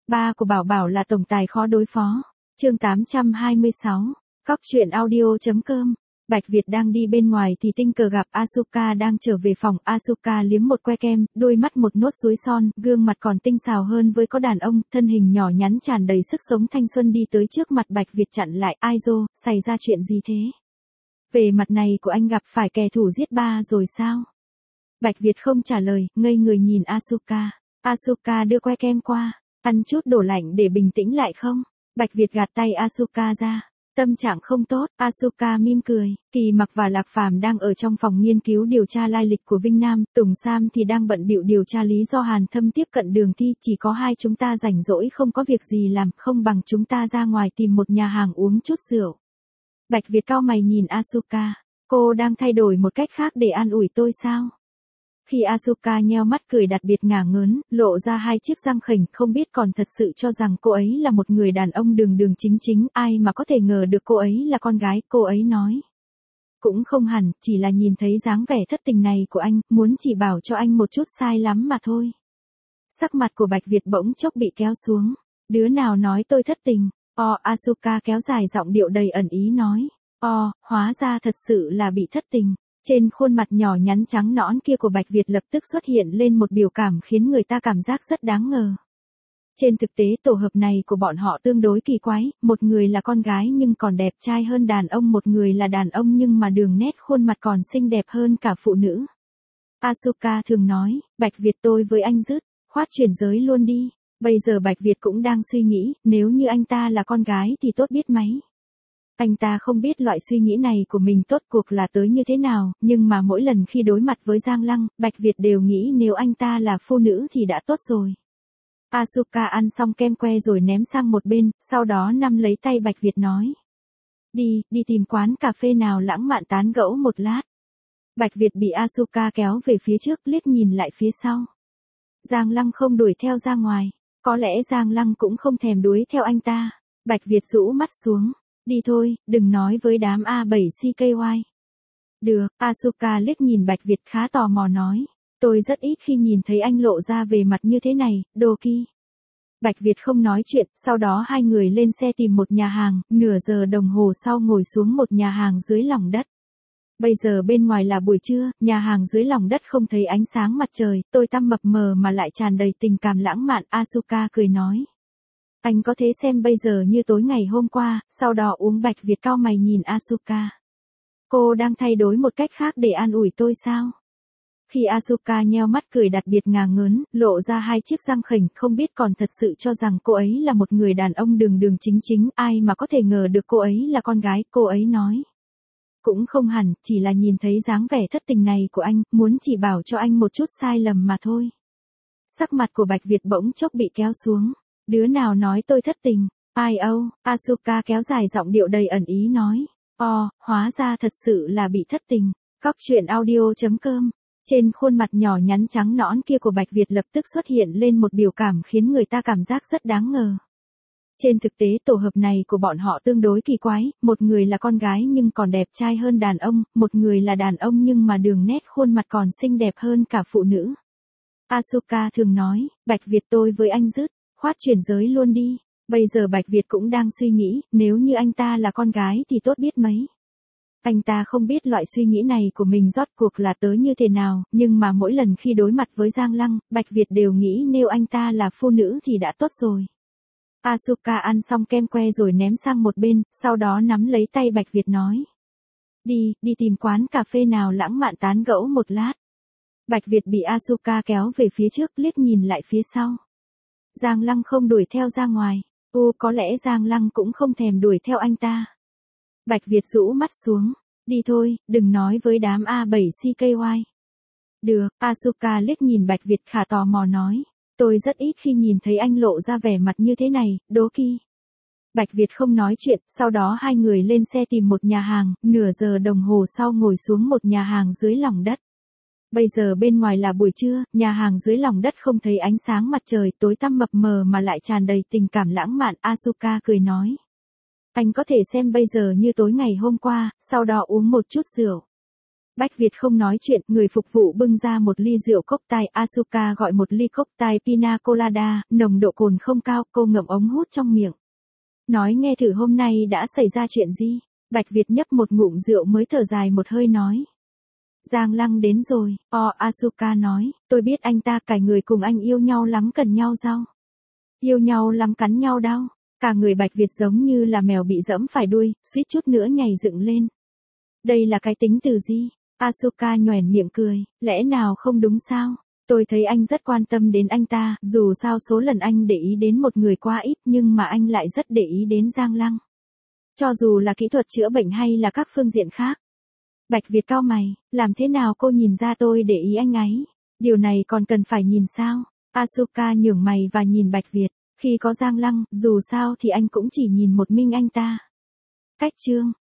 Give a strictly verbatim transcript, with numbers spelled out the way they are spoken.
Ba của Bảo Bảo là tổng tài khó đối phó. Chương tám trăm hai mươi sáu. Cóc truyện audio.com. Bạch Việt đang đi bên ngoài thì tình cờ gặp Asuka đang trở về phòng. Asuka liếm một que kem, đôi mắt một nốt ruồi son, gương mặt còn tinh xảo hơn với có đàn ông, thân hình nhỏ nhắn tràn đầy sức sống thanh xuân đi tới trước mặt Bạch Việt chặn lại. Ai dô, xảy ra chuyện gì thế? Về mặt này của anh gặp phải kẻ thù giết ba rồi sao? Bạch Việt không trả lời, ngây người nhìn Asuka. Asuka đưa que kem qua, ăn chút đổ lạnh để bình tĩnh lại không? Bạch Việt gạt tay Asuka ra. Tâm trạng không tốt, Asuka mỉm cười. Kỳ Mặc và Lạc Phàm đang ở trong phòng nghiên cứu điều tra lai lịch của Vinh Nam, Tùng Sam thì đang bận bịu điều tra lý do Hàn Thâm tiếp cận Đường Thi, chỉ có hai chúng ta rảnh rỗi không có việc gì làm, không bằng chúng ta ra ngoài tìm một nhà hàng uống chút rượu. Bạch Việt cau mày nhìn Asuka, cô đang thay đổi một cách khác để an ủi tôi sao? Khi Asuka nheo mắt cười đặc biệt ngả ngớn, lộ ra hai chiếc răng khểnh, không biết còn thật sự cho rằng cô ấy là một người đàn ông đường đường chính chính, ai mà có thể ngờ được cô ấy là con gái, cô ấy nói. Cũng không hẳn, chỉ là nhìn thấy dáng vẻ thất tình này của anh, muốn chỉ bảo cho anh một chút sai lắm mà thôi. Sắc mặt của Bạch Việt bỗng chốc bị kéo xuống. Đứa nào nói tôi thất tình? O, Asuka kéo dài giọng điệu đầy ẩn ý nói. O, hóa ra thật sự là bị thất tình. Trên khuôn mặt nhỏ nhắn trắng nõn kia của Bạch Việt lập tức xuất hiện lên một biểu cảm khiến người ta cảm giác rất đáng ngờ. Trên thực tế tổ hợp này của bọn họ tương đối kỳ quái, một người là con gái nhưng còn đẹp trai hơn đàn ông, một người là đàn ông nhưng mà đường nét khuôn mặt còn xinh đẹp hơn cả phụ nữ. Asuka thường nói, Bạch Việt tôi với anh dứt, khoát chuyển giới luôn đi. Bây giờ Bạch Việt cũng đang suy nghĩ, nếu như anh ta là con gái thì tốt biết mấy. Anh ta không biết loại suy nghĩ này của mình tốt cuộc là tới như thế nào, nhưng mà mỗi lần khi đối mặt với Giang Lăng, Bạch Việt đều nghĩ nếu anh ta là phụ nữ thì đã tốt rồi. Asuka ăn xong kem que rồi ném sang một bên, sau đó nắm lấy tay Bạch Việt nói. Đi, đi tìm quán cà phê nào lãng mạn tán gẫu một lát. Bạch Việt bị Asuka kéo về phía trước, liếc nhìn lại phía sau. Giang Lăng không đuổi theo ra ngoài, có lẽ Giang Lăng cũng không thèm đuổi theo anh ta. Bạch Việt rũ mắt xuống. Đi thôi, đừng nói với đám A bảy C K Y. Được, Asuka liếc nhìn Bạch Việt khá tò mò nói. Tôi rất ít khi nhìn thấy anh lộ ra về mặt như thế này, Doki. Bạch Việt không nói chuyện, sau đó hai người lên xe tìm một nhà hàng, nửa giờ đồng hồ sau ngồi xuống một nhà hàng dưới lòng đất. Bây giờ bên ngoài là buổi trưa, nhà hàng dưới lòng đất không thấy ánh sáng mặt trời, tôi tăm mập mờ mà lại tràn đầy tình cảm lãng mạn, Asuka cười nói. Anh có thể xem bây giờ như tối ngày hôm qua, sau đó uống. Bạch Việt cau mày nhìn Asuka. Cô đang thay đổi một cách khác để an ủi tôi sao? Khi Asuka nheo mắt cười đặc biệt ngà ngớn, lộ ra hai chiếc răng khểnh, không biết còn thật sự cho rằng cô ấy là một người đàn ông đường đường chính chính, ai mà có thể ngờ được cô ấy là con gái, cô ấy nói. Cũng không hẳn, chỉ là nhìn thấy dáng vẻ thất tình này của anh, muốn chỉ bảo cho anh một chút sai lầm mà thôi. Sắc mặt của Bạch Việt bỗng chốc bị kéo xuống. Đứa nào nói tôi thất tình? Ai âu, Asuka kéo dài giọng điệu đầy ẩn ý nói. O, hóa ra thật sự là bị thất tình. Cóc truyện audio.com. Trên khuôn mặt nhỏ nhắn trắng nõn kia của Bạch Việt lập tức xuất hiện lên một biểu cảm khiến người ta cảm giác rất đáng ngờ. Trên thực tế tổ hợp này của bọn họ tương đối kỳ quái, một người là con gái nhưng còn đẹp trai hơn đàn ông, một người là đàn ông nhưng mà đường nét khuôn mặt còn xinh đẹp hơn cả phụ nữ. Asuka thường nói, Bạch Việt tôi với anh dứt. Khoát chuyển giới luôn đi. Bây giờ Bạch Việt cũng đang suy nghĩ, nếu như anh ta là con gái thì tốt biết mấy. Anh ta không biết loại suy nghĩ này của mình rốt cuộc là tới như thế nào, nhưng mà mỗi lần khi đối mặt với Giang Lăng, Bạch Việt đều nghĩ nếu anh ta là phụ nữ thì đã tốt rồi. Asuka ăn xong kem que rồi ném sang một bên, sau đó nắm lấy tay Bạch Việt nói. Đi, đi tìm quán cà phê nào lãng mạn tán gẫu một lát. Bạch Việt bị Asuka kéo về phía trước, liếc nhìn lại phía sau. Giang Lăng không đuổi theo ra ngoài. U, có lẽ Giang Lăng cũng không thèm đuổi theo anh ta. Bạch Việt rũ mắt xuống. Đi thôi, đừng nói với đám A bảy C K Y. Được, Asuka liếc nhìn Bạch Việt khá tò mò nói. Tôi rất ít khi nhìn thấy anh lộ ra vẻ mặt như thế này, Doki. Bạch Việt không nói chuyện, sau đó hai người lên xe tìm một nhà hàng, nửa giờ đồng hồ sau ngồi xuống một nhà hàng dưới lòng đất. Bây giờ bên ngoài là buổi trưa, nhà hàng dưới lòng đất không thấy ánh sáng mặt trời, tối tăm mập mờ mà lại tràn đầy tình cảm lãng mạn, Asuka cười nói. Anh có thể xem bây giờ như tối ngày hôm qua, sau đó uống một chút rượu. Bách Việt không nói chuyện, người phục vụ bưng ra một ly rượu cốc tai, Asuka gọi một ly cốc tai pina colada, nồng độ cồn không cao, cô ngậm ống hút trong miệng. Nói nghe thử hôm nay đã xảy ra chuyện gì? Bạch Việt nhấp một ngụm rượu mới thở dài một hơi nói. Giang Lăng đến rồi, o Asuka nói, tôi biết anh ta cải người cùng anh yêu nhau lắm cần nhau rau. Yêu nhau lắm cắn nhau đau, cả người Bạch Việt giống như là mèo bị dẫm phải đuôi, suýt chút nữa nhảy dựng lên. Đây là cái tính từ gì? Asuka nhoẻn miệng cười, lẽ nào không đúng sao? Tôi thấy anh rất quan tâm đến anh ta, dù sao số lần anh để ý đến một người quá ít nhưng mà anh lại rất để ý đến Giang Lăng. Cho dù là kỹ thuật chữa bệnh hay là các phương diện khác. Bạch Việt cau mày, làm thế nào cô nhìn ra tôi để ý anh ấy? Điều này còn cần phải nhìn sao? Asuka nhướng mày và nhìn Bạch Việt, khi có Giang Lăng, dù sao thì anh cũng chỉ nhìn một mình anh ta. Cách chương